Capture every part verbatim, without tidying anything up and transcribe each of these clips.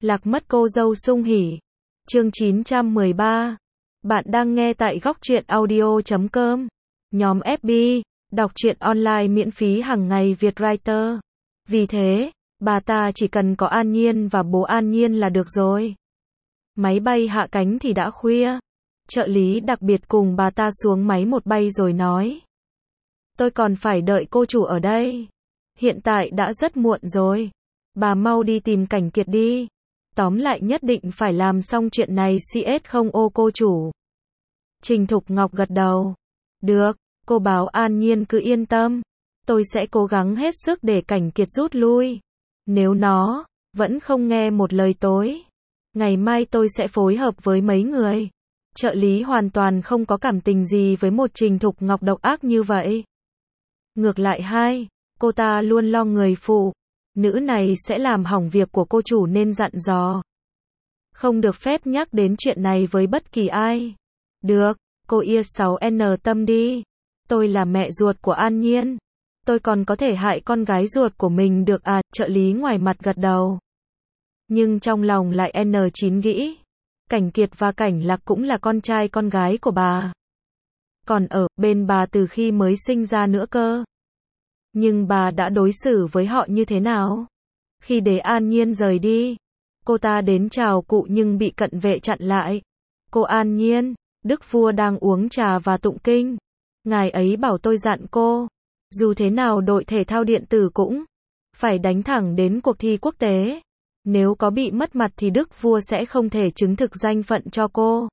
Lạc mất cô dâu sung hỉ. Chương chín trăm mười ba. Bạn đang nghe tại góc truyện audio chấm com. Nhóm ép bê, đọc truyện online miễn phí hàng ngày Việt Writer. Vì thế, bà ta chỉ cần có An Nhiên và bố An Nhiên là được rồi. Máy bay hạ cánh thì đã khuya. Trợ lý đặc biệt cùng bà ta xuống máy một bay rồi nói. Tôi còn phải đợi cô chủ ở đây. Hiện tại đã rất muộn rồi. Bà mau đi tìm Cảnh Kiệt đi. Tóm lại nhất định phải làm xong chuyện này xê ét không ô cô chủ. Trình Thục Ngọc gật đầu. Được, cô báo An Nhiên cứ yên tâm. Tôi sẽ cố gắng hết sức để Cảnh Kiệt rút lui. Nếu nó vẫn không nghe một lời tối, ngày mai tôi sẽ phối hợp với mấy người. Trợ lý hoàn toàn không có cảm tình gì với một Trình Thục Ngọc độc ác như vậy. Ngược lại hai, cô ta luôn lo người phụ nữ này sẽ làm hỏng việc của cô chủ nên dặn dò. Không được phép nhắc đến chuyện này với bất kỳ ai. Được, cô Ia sáu N tâm đi. Tôi là mẹ ruột của An Nhiên. Tôi còn có thể hại con gái ruột của mình được à, trợ lý ngoài mặt gật đầu. Nhưng trong lòng lại N chín nghĩ. Cảnh Kiệt và Cảnh Lạc cũng là con trai con gái của bà. Còn ở bên bà từ khi mới sinh ra nữa cơ. Nhưng bà đã đối xử với họ như thế nào? Khi để An Nhiên rời đi, cô ta đến chào cụ nhưng bị cận vệ chặn lại. Cô An Nhiên, Đức Vua đang uống trà và tụng kinh. Ngài ấy bảo tôi dặn cô, dù thế nào đội thể thao điện tử cũng phải đánh thẳng đến cuộc thi quốc tế. Nếu có bị mất mặt thì Đức Vua sẽ không thể chứng thực danh phận cho cô.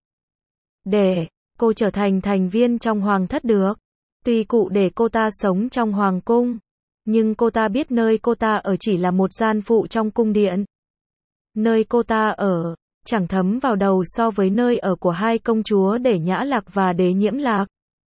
Để cô trở thành thành viên trong hoàng thất được. Tuy cụ để cô ta sống trong hoàng cung, nhưng cô ta biết nơi cô ta ở chỉ là một gian phụ trong cung điện. Nơi cô ta ở, chẳng thấm vào đầu so với nơi ở của hai công chúa Để Nhã Lạc và Đế Nhiễm Lạc.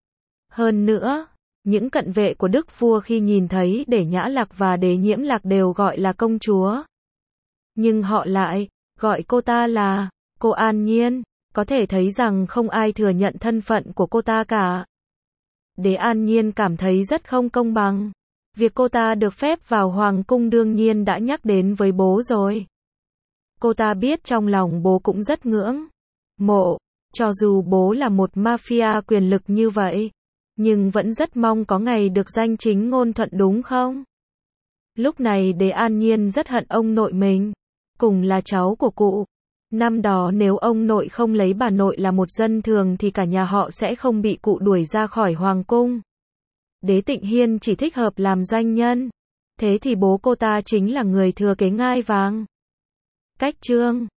Hơn nữa, những cận vệ của Đức Vua khi nhìn thấy Để Nhã Lạc và Đế Nhiễm Lạc đều gọi là công chúa. Nhưng họ lại gọi cô ta là cô An Nhiên, có thể thấy rằng không ai thừa nhận thân phận của cô ta cả. Đế An Nhiên cảm thấy rất không công bằng. Việc cô ta được phép vào hoàng cung đương nhiên đã nhắc đến với bố rồi. Cô ta biết trong lòng bố cũng rất ngưỡng mộ, cho dù bố là một mafia quyền lực như vậy, nhưng vẫn rất mong có ngày được danh chính ngôn thuận đúng không? Lúc này Đế An Nhiên rất hận ông nội mình, cùng là cháu của cụ. Năm đó nếu ông nội không lấy bà nội là một dân thường thì cả nhà họ sẽ không bị cụ đuổi ra khỏi hoàng cung. Đế Tịnh Hiên chỉ thích hợp làm doanh nhân. Thế thì bố cô ta chính là người thừa kế ngai vàng. Cách chương